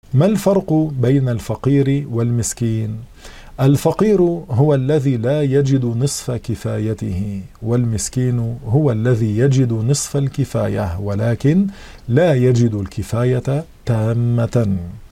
ما الفرق بين الفقير والمسكين؟ الفقير هو الذي لا يجد نصف كفايته، والمسكين هو الذي يجد نصف الكفاية ولكن لا يجد الكفاية تامة.